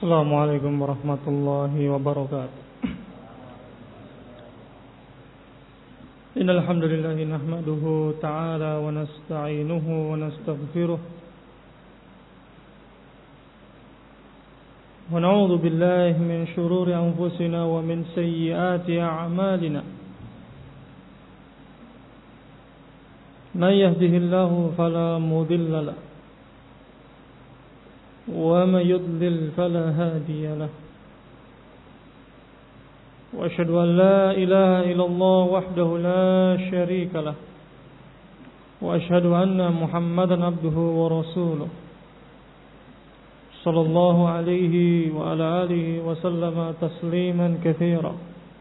Assalamualaikum warahmatullahi wabarakatuh. Innal hamdalillah nahmaduhu ta'ala wa nasta'inuhu wa nastaghfiruh wa na'udzu billahi min shururi anfusina wa min sayyiati a'malina. Man yahdihillahu fala mudilla lahu وَمَن يُضْلِلْ فَلَا هَادِيَ لَهُ وَأَشْهَدُ أَن لَّا إِلَٰهَ إِلَّا اللَّهُ وَحْدَهُ لَا شَرِيكَ لَهُ وَأَشْهَدُ أَنَّ مُحَمَّدًا عَبْدُهُ وَرَسُولُهُ صلى الله عليه وعلى آله وسلم تسليما كثيرا.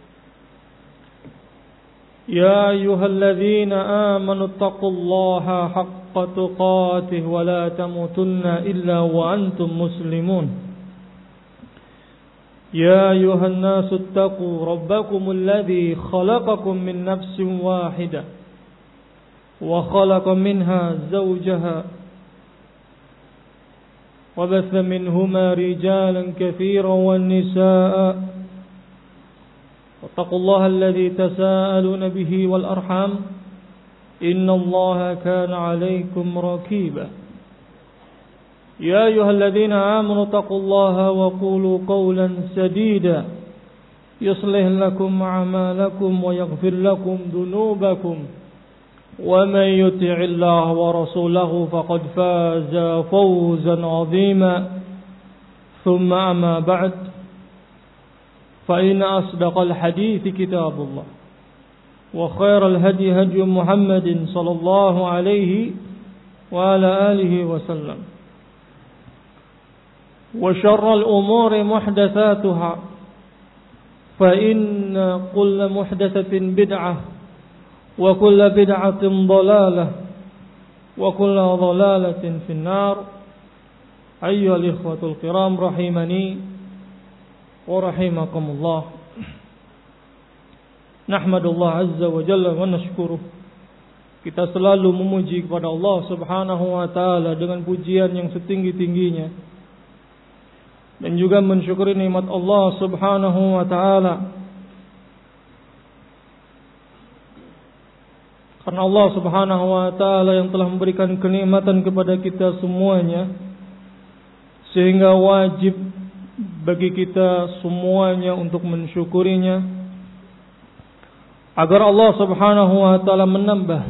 يا أيها الذين آمنوا اتقوا الله حق تقاته ولا تموتن إلا وأنتم مسلمون. يا أيها الناس اتقوا ربكم الذي خلقكم من نفس واحدة وخلق منها زوجها وبث منهما رجالا كثيرا والنساء واتقوا الله الذي تساءلون به والأرحام إن الله كان عليكم رقيبا. يا أيها الذين آمنوا اتقوا الله وقولوا قولا سديدا يصلح لكم أعمالكم ويغفر لكم ذنوبكم ومن يطع الله ورسوله فقد فاز فوزا عظيما. ثم أما بعد فإن أصدق الحديث كتاب الله وخير الهدي هدي محمد صلى الله عليه وعلى آله وسلم وشر الأمور محدثاتها فإن كل محدثة بدعة وكل بدعة ضلالة وكل ضلالة في النار. أيها الإخوة الكرام رحمني ورحمكمullah. Nahmadullah azza wa jalla wa nashkuruh. Kita selalu memuji kepada Allah subhanahu wa ta'ala dengan pujian yang setinggi-tingginya, dan juga mensyukuri nikmat Allah subhanahu wa ta'ala, karena Allah subhanahu wa ta'ala yang telah memberikan kenikmatan kepada kita semuanya, sehingga wajib bagi kita semuanya untuk mensyukurinya, agar Allah subhanahu wa ta'ala menambah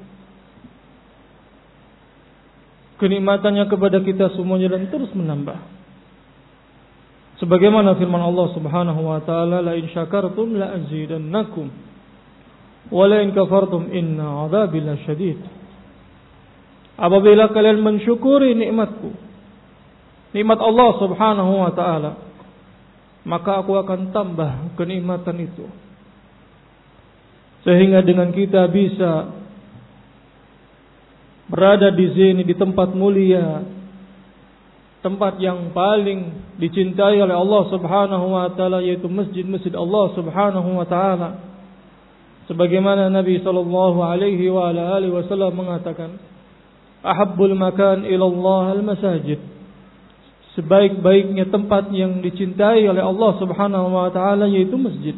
kenikmatannya kepada kita semuanya dan terus menambah. Sebagaimana firman Allah subhanahu wa ta'ala, la in syakartum la azidannakum wa la in kafartum inna adzabi lasyadid. Apabila kalian mensyukuri nikmatku, nikmat Allah subhanahu wa ta'ala, maka aku akan tambah kenikmatan itu, sehingga dengan kita bisa berada di sini, di tempat mulia, tempat yang paling dicintai oleh Allah subhanahu wa ta'ala, yaitu masjid-masjid Allah subhanahu wa ta'ala. Sebagaimana Nabi sallallahu alaihi wa ala alihi wasallam mengatakan, ahabbul makan ilallah al-masajid. Sebaik-baiknya tempat yang dicintai oleh Allah subhanahu wa ta'ala yaitu masjid.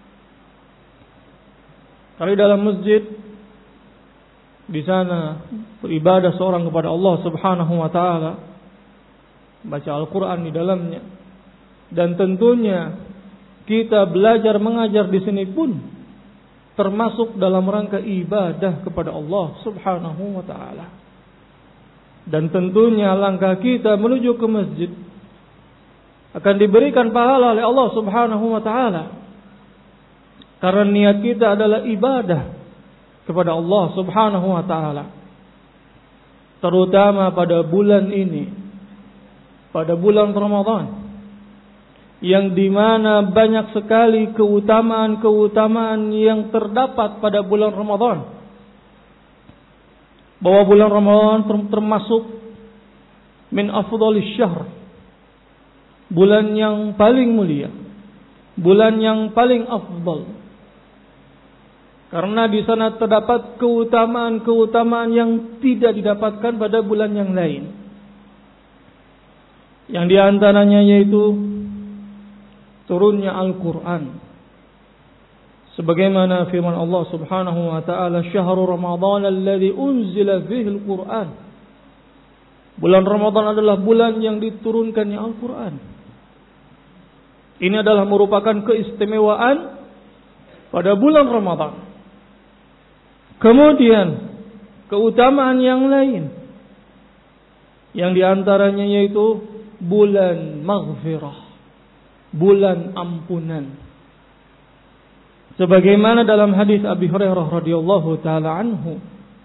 Kalau dalam masjid, di sana beribadah seorang kepada Allah subhanahu wa ta'ala, baca Al-Quran di dalamnya, dan tentunya kita belajar mengajar di sini pun termasuk dalam rangka ibadah kepada Allah subhanahu wa ta'ala. Dan tentunya langkah kita menuju ke masjid akan diberikan pahala oleh Allah subhanahu wa ta'ala, karena niat kita adalah ibadah kepada Allah subhanahu wa ta'ala. Terutama pada bulan ini, pada bulan Ramadan, yang dimana banyak sekali keutamaan-keutamaan yang terdapat pada bulan Ramadan. Bahwa bulan Ramadan termasuk min afdalis syahr, bulan yang paling mulia, bulan yang paling afdal. Karena di sana terdapat keutamaan-keutamaan yang tidak didapatkan pada bulan yang lain. Yang diantaranya yaitu turunnya Al-Quran. Sebagaimana firman Allah subhanahu wa ta'ala, Syahrul Ramadan alladhi unzila fihi Al-Quran. Bulan Ramadan adalah bulan yang diturunkannya Al-Quran. Ini adalah merupakan keistimewaan pada bulan Ramadan. Kemudian keutamaan yang lain, yang diantaranya yaitu bulan maghfirah, bulan ampunan. Sebagaimana dalam hadis Abi Hurairah radhiyallahu taala anhu,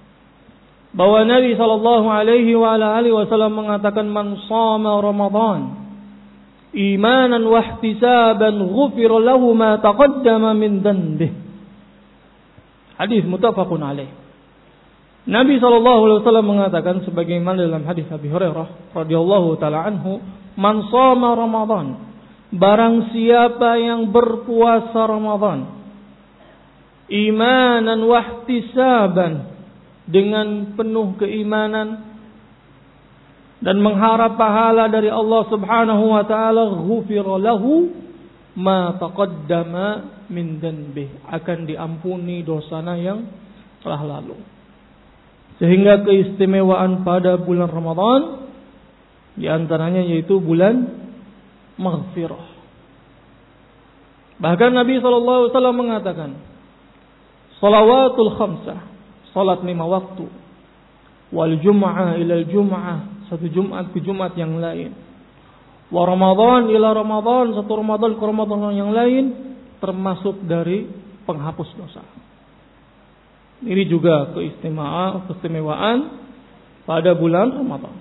bahwa Nabi sallallahu alaihi wa ala alihi wasallam mengatakan, man shama Ramadan imanan wa ihtisaban ghufira lahu ma taqaddama min dhanbihi. Hadis muttafaqun alaih. Nabi sallallahu alaihi wasallam mengatakan sebagaimana dalam hadis Abi Hurairah radhiyallahu taala anhu, man shama Ramadan, barang siapa yang berpuasa Ramadan imanan wa ihtisaban, dengan penuh keimanan dan mengharap pahala dari Allah Subhanahu wa taala, ghufira lahu ma taqaddama min dhanbihi, akan diampuni dosanya yang telah lalu. Sehingga keistimewaan pada bulan Ramadan di antaranya yaitu bulan maghfirah. Bahkan Nabi sallallahu alaihi wasallam mengatakan, salawatul khamsah, salat 5 waktu, wal jum'ah ila jum'ah, satu Jumat ke Jumat yang lain, wa Ramadan ila Ramadan, satu Ramadan ke Ramadan yang lain, termasuk dari penghapus dosa. Ini juga keistimewaan pada bulan Ramadan.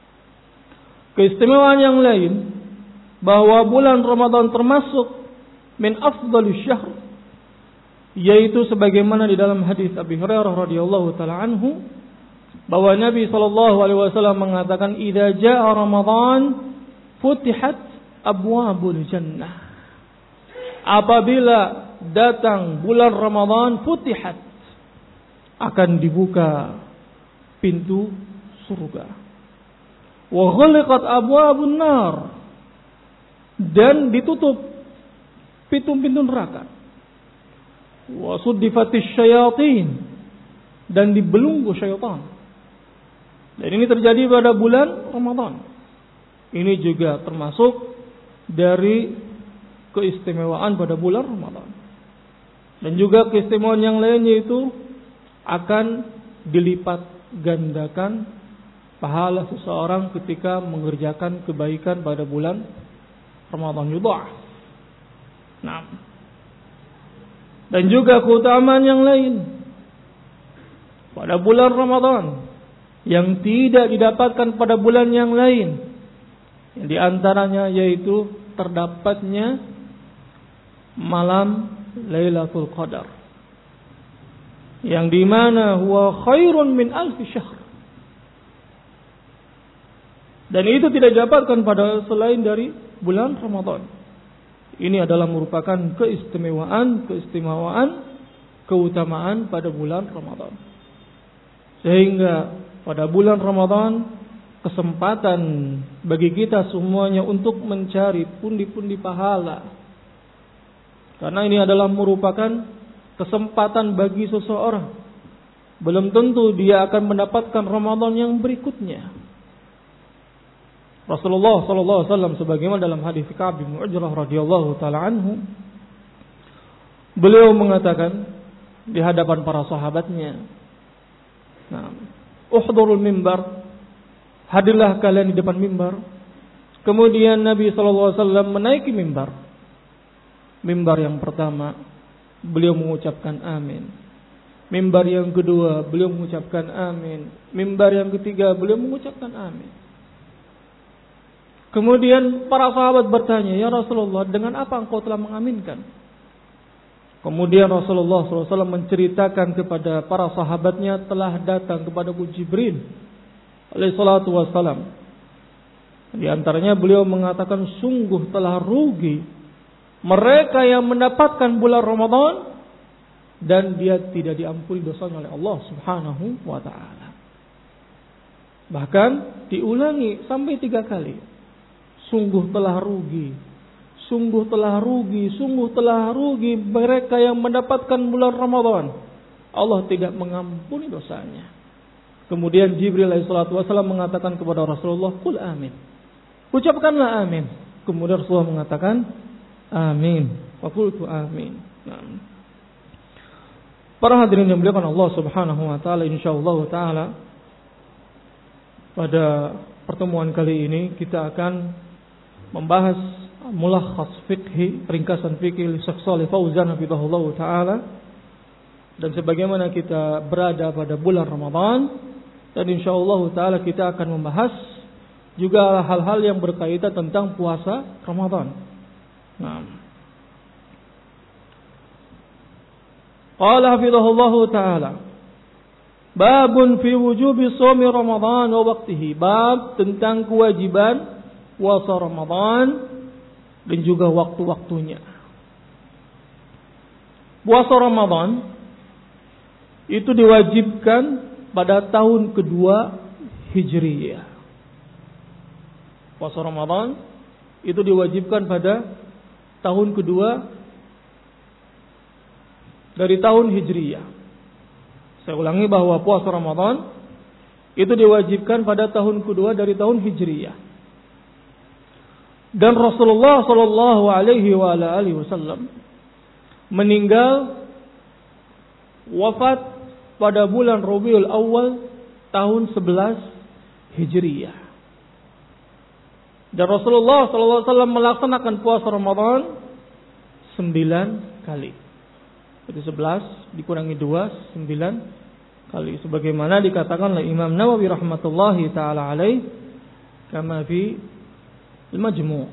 Keistimewaan yang lain, bahwa bulan Ramadan termasuk min afdhalus syahr, yaitu sebagaimana di dalam hadis Abi Hurairah radhiyallahu taala anhu, bahwa Nabi sallallahu alaihi wasallam mengatakan, idza jaa Ramadan futihat abwabul jannah. Apabila datang bulan Ramadan, futihat, akan dibuka pintu surga. Wa ghaliqat abwabun nar, dan ditutup pintu-pintu neraka. Wa suddifatis syayatin, dan dibelunggu syaitan. Dan ini terjadi pada bulan Ramadan. Ini juga termasuk dari keistimewaan pada bulan Ramadan. Dan juga keistimewaan yang lain yaitu akan dilipat gandakan pahala seseorang ketika mengerjakan kebaikan pada bulan Ramadan yudha'af. Nah, dan juga keutamaan yang lain pada bulan Ramadan yang tidak didapatkan pada bulan yang lain. Yang diantaranya yaitu terdapatnya malam Lailatul Qadar, yang dimana huwa khairun min alfi syahr. Dan itu tidak didapatkan pada selain dari bulan Ramadan. Ini adalah merupakan keistimewaan, keutamaan pada bulan Ramadan. Sehingga pada bulan Ramadan kesempatan bagi kita semuanya untuk mencari pundi-pundi pahala. Karena ini adalah merupakan kesempatan bagi seseorang. Belum tentu dia akan mendapatkan Ramadan yang berikutnya. Rasulullah sallallahu alaihi wasallam sebagaimana dalam hadis Ka'ab bin Ujrah radhiyallahu taala anhu, beliau mengatakan di hadapan para sahabatnya, nah, uhdurul mimbar, hadirlah kalian di depan mimbar. Kemudian Nabi sallallahu alaihi wasallam menaiki mimbar. Mimbar yang pertama beliau mengucapkan amin. Mimbar yang kedua beliau mengucapkan amin. Mimbar yang ketiga beliau mengucapkan amin. Kemudian para sahabat bertanya, ya Rasulullah, dengan apa engkau telah mengaminkan? Kemudian Rasulullah SAW menceritakan kepada para sahabatnya telah datang kepadaku Jibril alaihi salatu wassalam. Di antaranya beliau mengatakan, sungguh telah rugi mereka yang mendapatkan bulan Ramadan dan dia tidak diampuni dosanya oleh Allah Subhanahu wa taala. Bahkan diulangi sampai 3 kali. Sungguh telah rugi. Sungguh telah rugi. Sungguh telah rugi mereka yang mendapatkan bulan Ramadan. Allah tidak mengampuni dosanya. Kemudian Jibril alaihissalatu wassalam mengatakan kepada Rasulullah, "Qul amin." Ucapkanlah amin. Kemudian Rasulullah mengatakan, "Amin." Faqultu amin. Nah. Para hadirin yang dimuliakan Allah Subhanahu wa taala, insyaallah taala pada pertemuan kali ini kita akan membahas mulakhas fikhi, ringkasan fikih li Syekh Shalih Fauzan hafizahullah taala. Dan sebagaimana kita berada pada bulan Ramadan, dan insyaallah taala kita akan membahas juga hal-hal yang berkaitan tentang puasa Ramadan. Nah. Qala hafizahullah taala, babun fi wujubi shaumi Ramadan wa waqtihi. Bab tentang kewajiban puasa Ramadan dan juga waktu-waktunya. Puasa Ramadan itu diwajibkan pada tahun kedua Hijriyah. Puasa Ramadan itu diwajibkan pada tahun kedua dari tahun Hijriyah. Saya ulangi bahwa puasa Ramadan itu diwajibkan pada tahun kedua dari tahun Hijriyah. Dan Rasulullah sallallahu alaihi wasallam meninggal wafat pada bulan Rabiul Awal tahun 11 Hijriyah. Dan Rasulullah sallallahu alaihi wasallam melaksanakan puasa Ramadan 9 kali. Jadi 11 dikurangi 2, 9 kali. Sebagaimana dikatakan oleh Imam Nawawi rahmatullahi ta'ala alaih, kama fi al-Majmu'.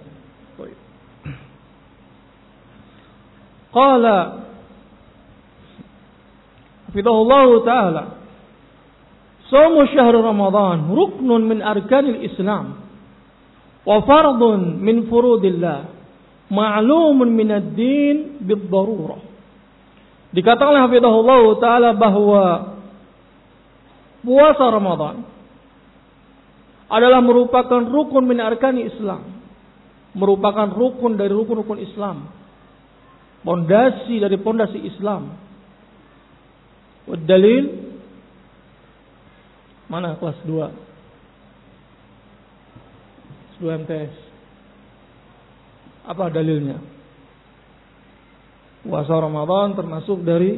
Qala hafizahullah ta'ala, shaumu syahr Ramadan ruknun min arkanil Islam wa fardun min furudillah ma'lumun min ad-din bid-darurah. Dikatakan oleh hafizahullah ta'ala bahwa puasa Ramadan adalah merupakan rukun min arkani Islam. Merupakan rukun dari rukun-rukun Islam. Pondasi dari pondasi Islam. Dalil mana kelas 2? 2 MTS. Apa dalilnya? Puasa Ramadan termasuk dari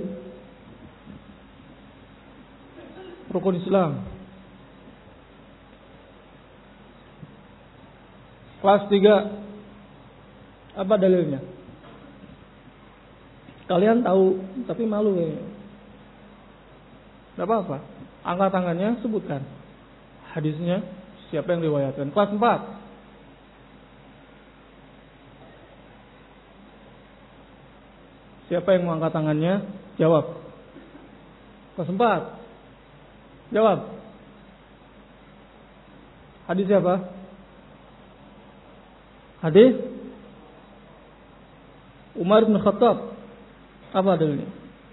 rukun Islam. Kelas 3. Apa dalilnya? Kalian tahu tapi malu ya. Tidak apa-apa. Angkat tangannya, sebutkan hadisnya, siapa yang riwayatkan. Kelas 4. Siapa yang mengangkat tangannya? Jawab. Kelas 4. Jawab. Hadis siapa? Hadis Umar bin Khattab. Apa dalilnya?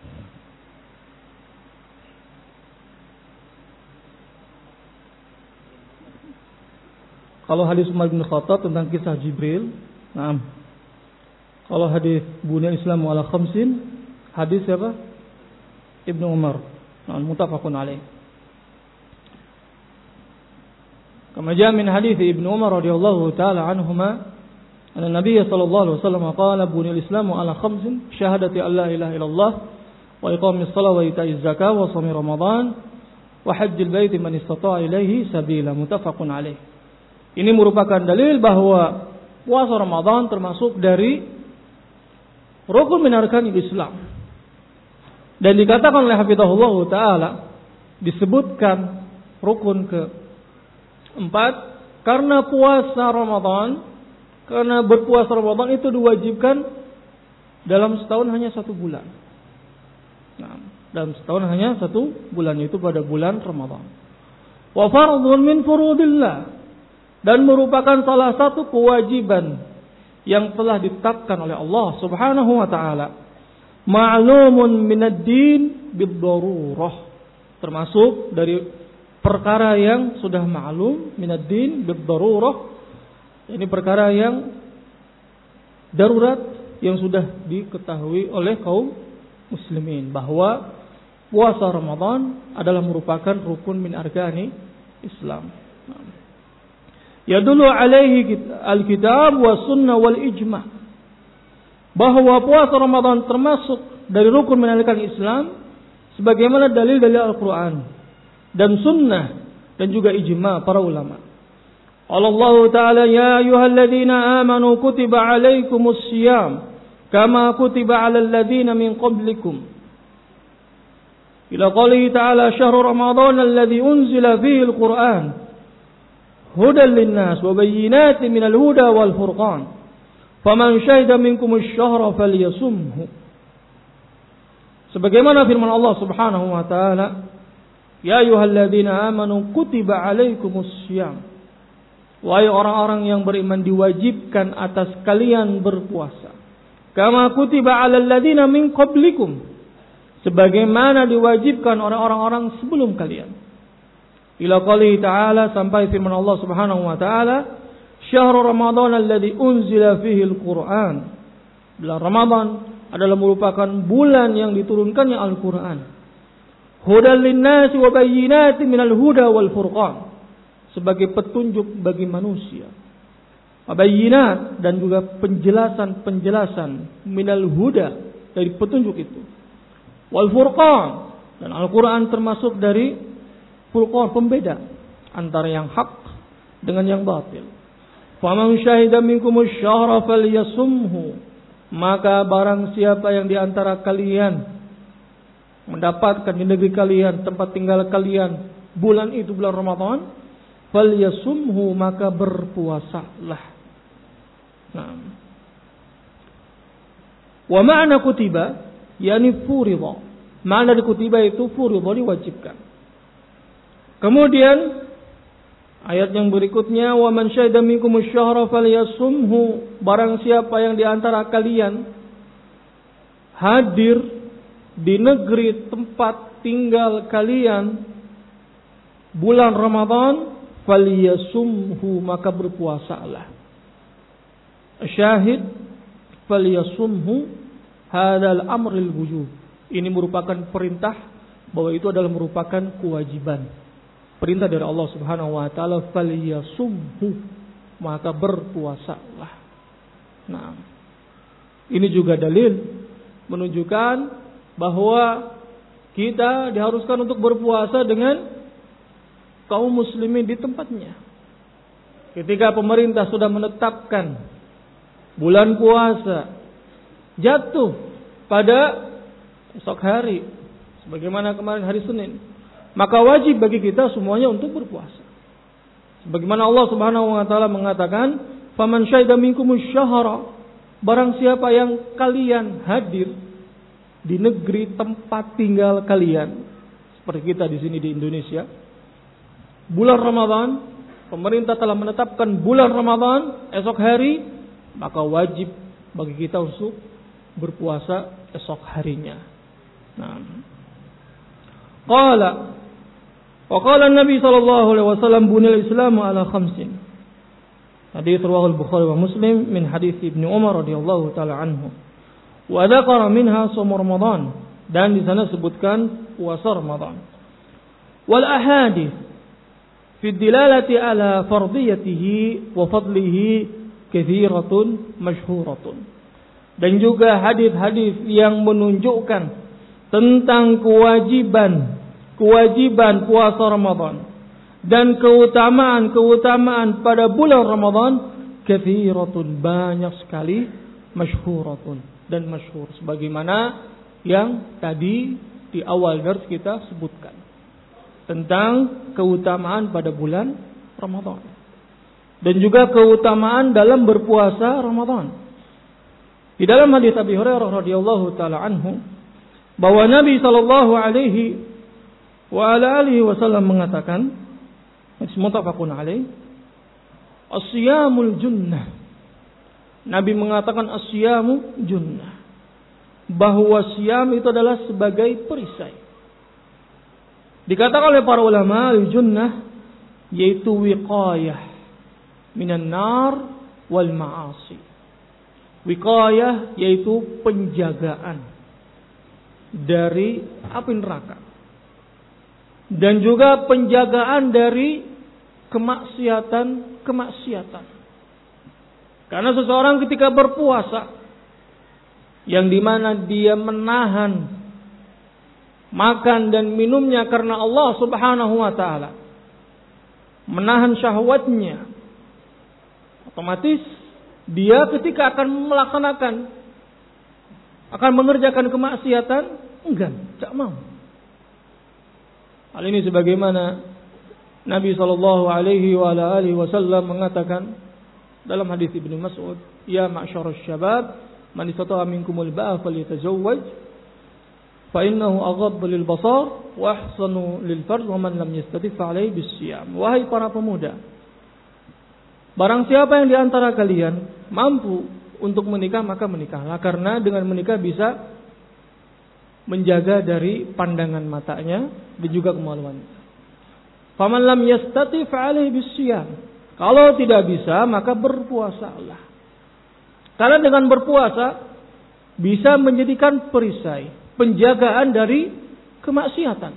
Kalau hadis Umar bin Khattab tentang kisah Jibril, nah. Kalau hadis Bunya Islam ala khamsin, hadis siapa? Ibnu Umar. Nah, muttafaqun alaih. Kama jaa min hadis Ibnu Umar radhiyallahu taala anhuma, anna Nabiy sallallahu alaihi wasallam qala bunya Islam ala khamsin, syahadati an la ilaha illallah wa iqamis shalah wa ita'iz zakah wa shaumi Ramadan wa hajjil baiti man istata'a ilaihi sabila. Muttafaqun alaih. Ini merupakan dalil bahwa puasa Ramadan termasuk dari rukun min arkanil Islam. Dan dikatakan oleh hafizahullah ta'ala, disebutkan rukun ke-4 karena puasa Ramadan, karena berpuasa Ramadan itu diwajibkan dalam setahun hanya 1 bulan. Nah, dalam setahun hanya 1 bulan, itu pada bulan Ramadan. Wa fardun min furudillah, dan merupakan salah satu kewajiban yang telah ditetapkan oleh Allah Subhanahu wa taala. Ma'lumun minad din bid-darurah, termasuk dari perkara yang sudah ma'lum minad din bid-darurah, Ini perkara yang darurat yang sudah diketahui oleh kaum muslimin bahwa puasa Ramadan adalah merupakan rukun min arkani Islam. Yadullu alaihi al-kitab wa sunnah wal ijma'. Bahwa puasa Ramadan termasuk dari rukun min arkani Islam sebagaimana dalil-dalil Al-Qur'an dan sunnah dan juga ijma' para ulama. Allah Ta'ala ya ayyuhalladzina amanu kutiba alaikumus syiyam kama kutiba alal ladzina min qablikum. Ila qoulihi ta'ala syahrul ramadan alladzi unzila fihi al-Qur'an hudan lin-nas wa bayyinatin minal huda wal furqan. Faman syahida minkum asy-syahra falyasumhu. Sebagaimana firman Allah Subhanahu wa taala, ya ayyuhalladzina amanu kutiba alaikumus syiyam. Wahai orang-orang yang beriman diwajibkan atas kalian berpuasa. Kama kutiba alal ladzina min qablikum. Sebagaimana diwajibkan orang-orang sebelum kalian. Ila qouli ta'ala sampai firman Allah Subhanahu wa taala, syahrul ramadan alladzi unzila fihi al-Qur'an. Bulan Ramadan adalah merupakan bulan yang diturunkannya Al-Qur'an. Hudan lin-nasi wa bayyinatin minal huda wal furqan. Sebagai petunjuk bagi manusia. Bayyinat dan juga penjelasan-penjelasan minal huda dari petunjuk itu. Wal furqan dan Al-Qur'an termasuk dari furqan pembeda antara yang hak dengan yang batil. Faman syahida minkum asy-syahra falyasumhu. Maka barang siapa yang di antara kalian mendapatkan di negeri kalian tempat tinggal kalian bulan itu bulan Ramadan, falyasumhu maka berpuasalah. Nah. Wa ma'na kutiba yani furida. Makna di kutiba itu furida diwajibkan. Kemudian ayat yang berikutnya wa man syahida minkum asy-syahra falyasumhu. Barang siapa yang di antara kalian hadir di negeri tempat tinggal kalian bulan Ramadan, falyasumhu maka berpuasalah. Syahid falyasumhu hadzal amrul wujub. Ini merupakan perintah bahwa itu adalah merupakan kewajiban. Perintah dari Allah Subhanahu wa taala falyasumhu maka berpuasalah. Nah, ini juga dalil menunjukkan bahwa kita diharuskan untuk berpuasa dengan kaum muslimin di tempatnya. Ketika pemerintah sudah menetapkan bulan puasa jatuh pada esok hari, sebagaimana kemarin hari Senin, maka wajib bagi kita semuanya untuk berpuasa. Sebagaimana Allah Subhanahu wa taala mengatakan, "Faman syahida minkumusy syahra." Barang siapa yang kalian hadir di negeri tempat tinggal kalian, seperti kita di sini di Indonesia, bulan Ramadan, pemerintah telah menetapkan bulan Ramadan esok hari, maka wajib bagi kita untuk berpuasa esok harinya. Nah, qala Nabi sallallahu alaihi wasallam bunil Islamu ala khamsin. Hadits riwayat Bukhari wa Muslim min hadits Ibnu Umar radhiyallahu taala anhu. Wa dzakara minha shaum Ramadan, dan di sana sebutkan puasa Ramadan. Wal ahadits fi dilalati ala fardiyatihi wa fadlihi kathiratun masyhuratun. Dan juga hadis-hadis yang menunjukkan tentang kewajiban puasa Ramadan dan keutamaan pada bulan Ramadan kathiratun, banyak sekali, masyhuratun dan masyhur, sebagaimana yang tadi di awal dars kita sebutkan tentang keutamaan pada bulan Ramadan dan juga keutamaan dalam berpuasa Ramadan. Di dalam hadis Abi Hurairah radhiyallahu taala anhu bahwa Nabi sallallahu alaihi wa ala alihi wasallam mengatakan, muttafaqun alaih, as-siyamul junnah. Nabi mengatakan as-siyamu junnah, bahwa siam itu adalah sebagai perisai. Dikatakan oleh para ulama al-junnah yaitu wiqayah minan nar wal ma'asi. Wiqayah yaitu penjagaan dari api neraka. Dan juga penjagaan dari kemaksiatan. Karena seseorang ketika berpuasa, yang dimana dia menahan makan dan minumnya karena Allah Subhanahu wa ta'ala, menahan syahwatnya, otomatis dia ketika akan mengerjakan kemaksiatan, tidak mau. Hal ini sebagaimana Nabi SAW mengatakan dalam hadis Ibnu Mas'ud, "Ya ma'syarasy syabab, man istata'a minkumul ba'a falyatazawwaj, fa innahu aghaddu lil basar wa ahsanu lil farj, wa man lam yastati' fa 'alaihi bis-shiyam." Wahai para pemuda, barang siapa yang di antara kalian mampu untuk menikah, maka menikahlah, karena dengan menikah bisa menjaga dari pandangan matanya dan juga kemaluannya. Faman lam yastati' fa 'alaihi bis-shiyam. Kalau tidak bisa, maka berpuasalah. Karena dengan berpuasa bisa menjadikan perisai, penjagaan dari kemaksiatan.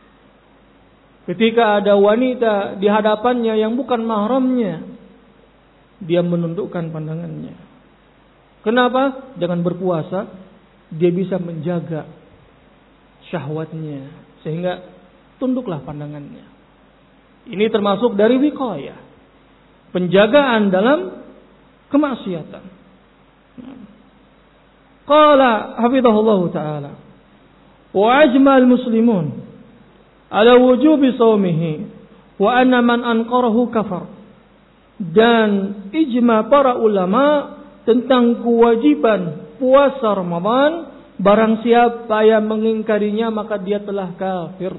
Ketika ada wanita di hadapannya yang bukan mahramnya, dia menundukkan pandangannya. Kenapa? Dengan berpuasa dia bisa menjaga syahwatnya, sehingga tunduklah pandangannya. Ini termasuk dari wiqayah, penjagaan dalam kemaksiatan. Qala hafizahullahu ta'ala, wa ajmal muslimun ala wujubi shaumihi wa anna man anqarahu kafar. Dan ijma para ulama tentang kewajiban puasa Ramadan, barang siapa yang mengingkarinya maka dia telah kafir.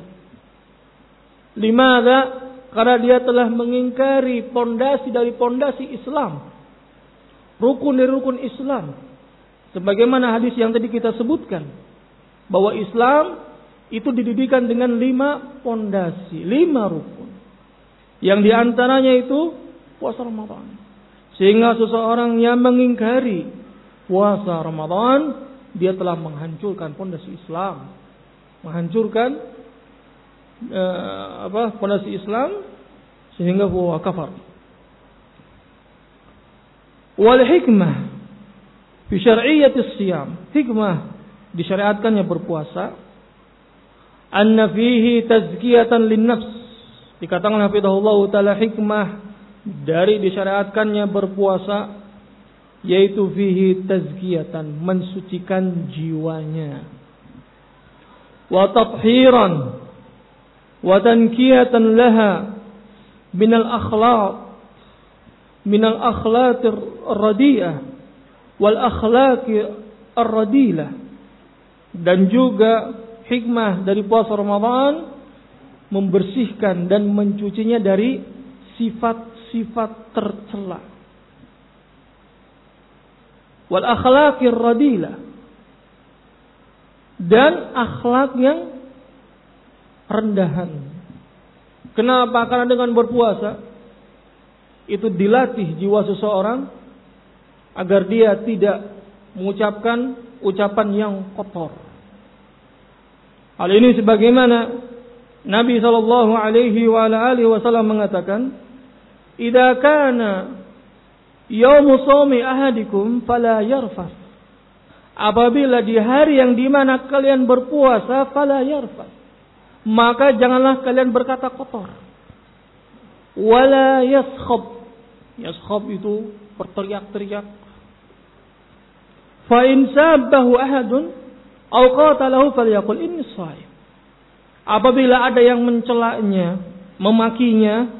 Limadha? Karena dia telah mengingkari pondasi dari pondasi Islam, rukun dari rukun Islam. Sebagaimana hadis yang tadi kita sebutkan, bahwa Islam itu didirikan dengan 5 pondasi, 5 rukun. Yang diantaranya itu puasa Ramadan. Sehingga seseorang yang mengingkari puasa Ramadan, dia telah menghancurkan pondasi Islam, menghancurkan pondasi Islam, sehingga huwa kafar. Wal hikmah fi syar'iyyatis siyam, hikmah disyariatkannya berpuasa, anna fihi tazkiyatan lin nafs. Dikatakan hafizahullah taala, hikmah dari disyariatkannya berpuasa yaitu fihi tazkiyatan, mensucikan jiwanya, wa tathiran wa tankiyatan laha minal akhlaq ar-radiyah wal akhlaq ar-radilah. Dan juga hikmah dari puasa Ramadan membersihkan dan mencucinya dari sifat-sifat tercela, wal akhlaq ar-radilah, dan akhlak yang rendahan. Kenapa? Karena dengan berpuasa itu dilatih jiwa seseorang agar dia tidak mengucapkan ucapan yang kotor. Hal ini sebagaimana Nabi SAW mengatakan, "Idza kana yaumu shaumi ahadikum fala yarfas." Apabila di hari yang dimana kalian berpuasa, fala yarfas, maka janganlah kalian berkata kotor. Wala yaskhab. Yaskhab itu berteriak-teriak. Fa in sabbahu ahadun aw qatalahu falyaqul inni shaim. Apabila ada yang mencelanya, memakinya,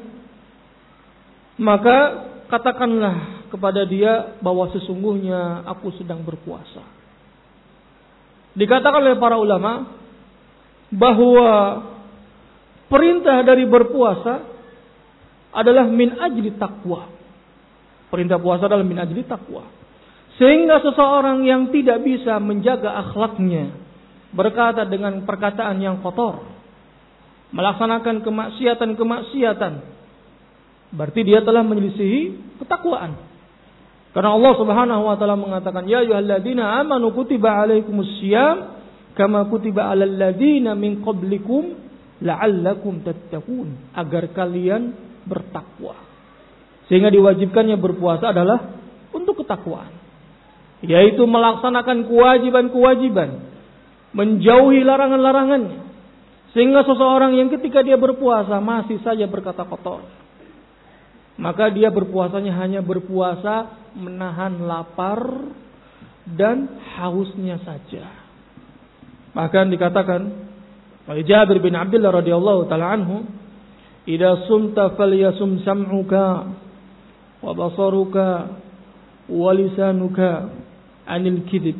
maka katakanlah kepada dia bahwa sesungguhnya aku sedang berpuasa. Dikatakan oleh para ulama bahwa perintah dari berpuasa adalah min ajli taqwa. Perintah puasa adalah min ajli taqwa. Sehingga seseorang yang tidak bisa menjaga akhlaknya, berkata dengan perkataan yang kotor, melaksanakan kemaksiatan-kemaksiatan, berarti dia telah menyelisihi ketakwaan. Karena Allah Subhanahu wa taala mengatakan, "Ya ayyuhalladzina amanu kutiba 'alaikumusiyam kama kutiba 'alal ladzina min qablikum la'allakum tattaqun." Agar kalian bertakwa. Sehingga diwajibkannya berpuasa adalah untuk ketakwaan, yaitu melaksanakan kewajiban-kewajiban, menjauhi larangan-larangannya. Sehingga seseorang yang ketika dia berpuasa masih saja berkata kotor, maka dia berpuasanya hanya berpuasa menahan lapar dan hausnya saja. Bahkan dikatakan oleh Jabir bin Abdullah radhiyallahu taala anhu, "Idza sumta falyasum sam'uka wa basaruka wa lisanuka 'anil kadzib."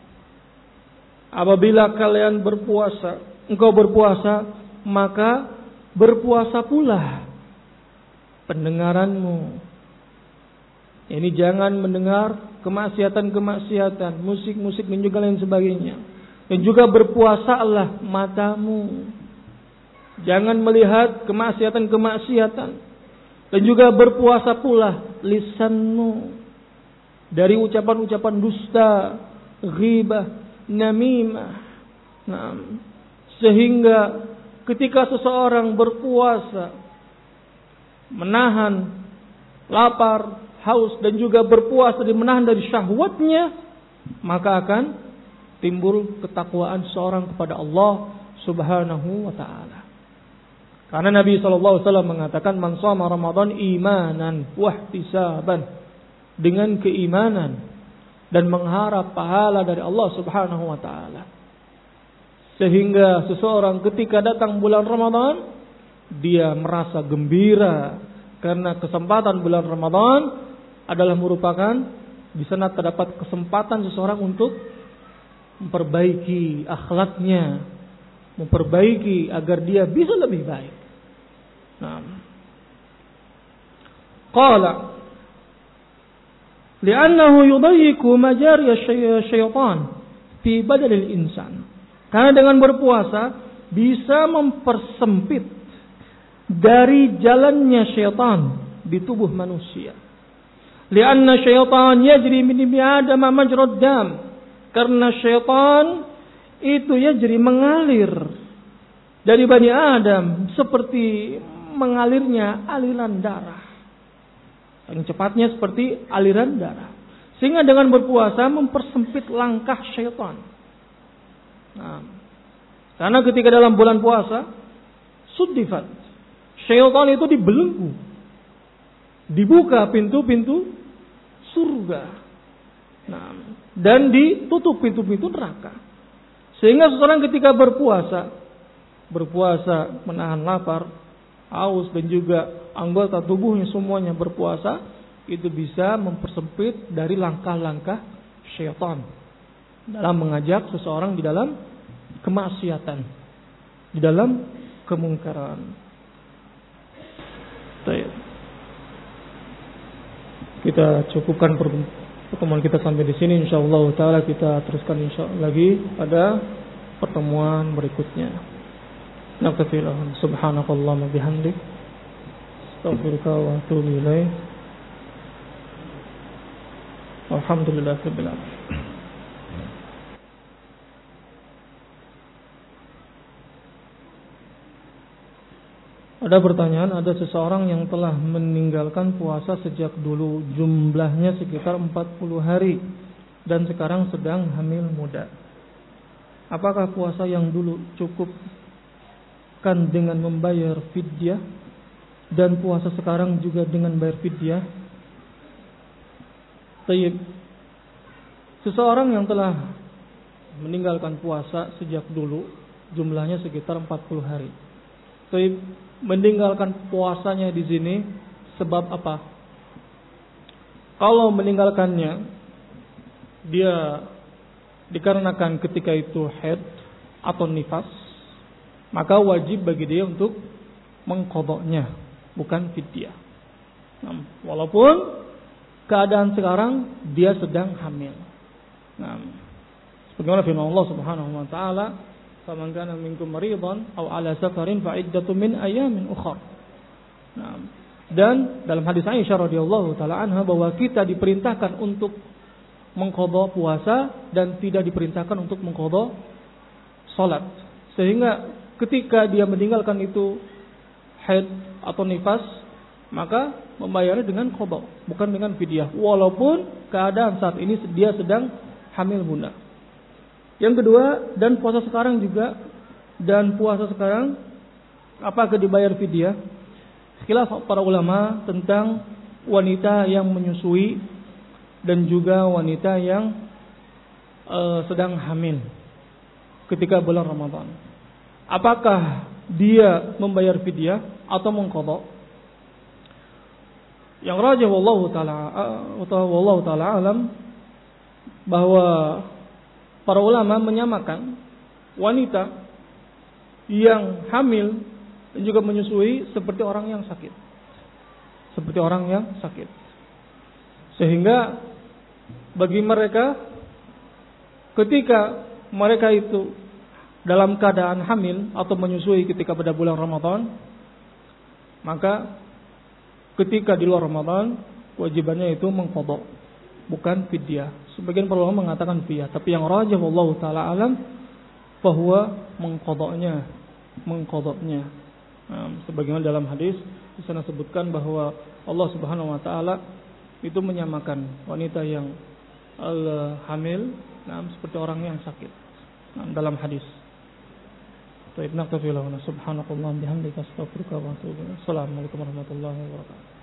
Apabila kalian berpuasa, engkau berpuasa, maka berpuasa pula pendengaranmu. Ini jangan mendengar kemaksiatan-kemaksiatan, musik-musik dan juga lain sebagainya. Dan juga berpuasalah matamu. Jangan melihat kemaksiatan-kemaksiatan. Dan juga berpuasa pula lisanmu dari ucapan-ucapan dusta, ghibah, namimah. Nah, sehingga ketika seseorang berpuasa menahan lapar, haus dan juga berpuasa dan menahan dari syahwatnya, maka akan timbul ketakwaan seorang kepada Allah Subhanahu wa taala. Karena Nabi SAW mengatakan, "Man shoma Ramadan imanan wa ihtisaban," dengan keimanan dan mengharap pahala dari Allah Subhanahu wa taala. Sehingga seseorang ketika datang bulan Ramadan, dia merasa gembira karena kesempatan bulan Ramadan adalah merupakan di sana terdapat kesempatan seseorang untuk memperbaiki akhlaknya, memperbaiki agar dia bisa lebih baik. Nah, qala li'annahu yudayyiqu majari syaitan fi badal insan. Karena dengan berpuasa bisa mempersempit dari jalannya syaitan di tubuh manusia. Lianna syaitan yajri min ibni Adam majrad dam. Karena syaitan itu yajri mengalir dari Bani Adam seperti mengalirnya aliran darah. Yang cepatnya seperti aliran darah. Sehingga dengan berpuasa mempersempit langkah syaitan. Nah, karena ketika dalam bulan puasa suddifat, syaitan itu dibelenggu, dibuka pintu-pintu surga, nah, dan ditutup pintu-pintu neraka. Sehingga seseorang ketika berpuasa menahan lapar, haus dan juga anggota tubuhnya semuanya berpuasa, itu bisa mempersempit dari langkah-langkah syaitan dalam mengajak seseorang di dalam kemaksiatan, di dalam kemungkaran. Baik. Kita cukupkan pertemuan kita sampai di sini. Insyaallah taala kita teruskan insyaallah lagi pada pertemuan berikutnya. Nakfirullah subhanakallahumma bihamdik astaghfiruka wa atubu ilaik. Alhamdulillahirabbil alamin. Ada pertanyaan, ada seseorang yang telah meninggalkan puasa sejak dulu, jumlahnya sekitar 40 hari dan sekarang sedang hamil muda. Apakah puasa yang dulu cukupkan dengan membayar fidyah dan puasa sekarang juga dengan bayar fidyah? Tayyib. Seseorang yang telah meninggalkan puasa sejak dulu, jumlahnya sekitar 40 hari. Tayyib. Meninggalkan puasanya di sini sebab apa? Kalau meninggalkannya dia dikarenakan ketika itu haid atau nifas, maka wajib bagi dia untuk mengqadha'nya, bukan fidyah. Nah, walaupun keadaan sekarang dia sedang hamil. Nah, sebagaimana firman Allah Subhanahu wa taala, "Faman kana minkum maridan aw ala safarin fa iddatun min ayamin ukhra." Nah, Dan dalam hadis Aisyah radhiyallahu taala anha bahwa kita diperintahkan untuk mengqadha puasa dan tidak diperintahkan untuk mengqadha salat. Sehingga ketika dia meninggalkan itu haid atau nifas, maka membayarnya dengan qadha, bukan dengan fidyah, walaupun keadaan saat ini dia sedang hamil bunda. Yang kedua, dan puasa sekarang apakah dibayar fidyah? Khilaf para ulama tentang wanita yang menyusui dan juga wanita yang sedang hamil ketika bulan Ramadan. Apakah dia membayar fidyah atau mengqadha? Yang rajih wallahu taala alam bahwa para ulama menyamakan wanita yang hamil dan juga menyusui seperti orang yang sakit. Seperti orang yang sakit. Sehingga bagi mereka ketika mereka itu dalam keadaan hamil atau menyusui ketika pada bulan Ramadan, maka ketika di luar Ramadan kewajibannya itu mengqadha, bukan fidyah. Sebagian para ulama mengatakan fidyah, tapi yang rajih wallahu taala alam bahwa mengqadhanya. Sebagaimana dalam hadis di sana sebutkan bahwa Allah Subhanahu wa taala itu menyamakan wanita yang hamil seperti orang yang sakit dalam hadis. Baik, naktafi lahuna subhanallahi bihamdika astaghfiruka wa atubu ilaik. Assalamualaikum warahmatullahi wabarakatuh.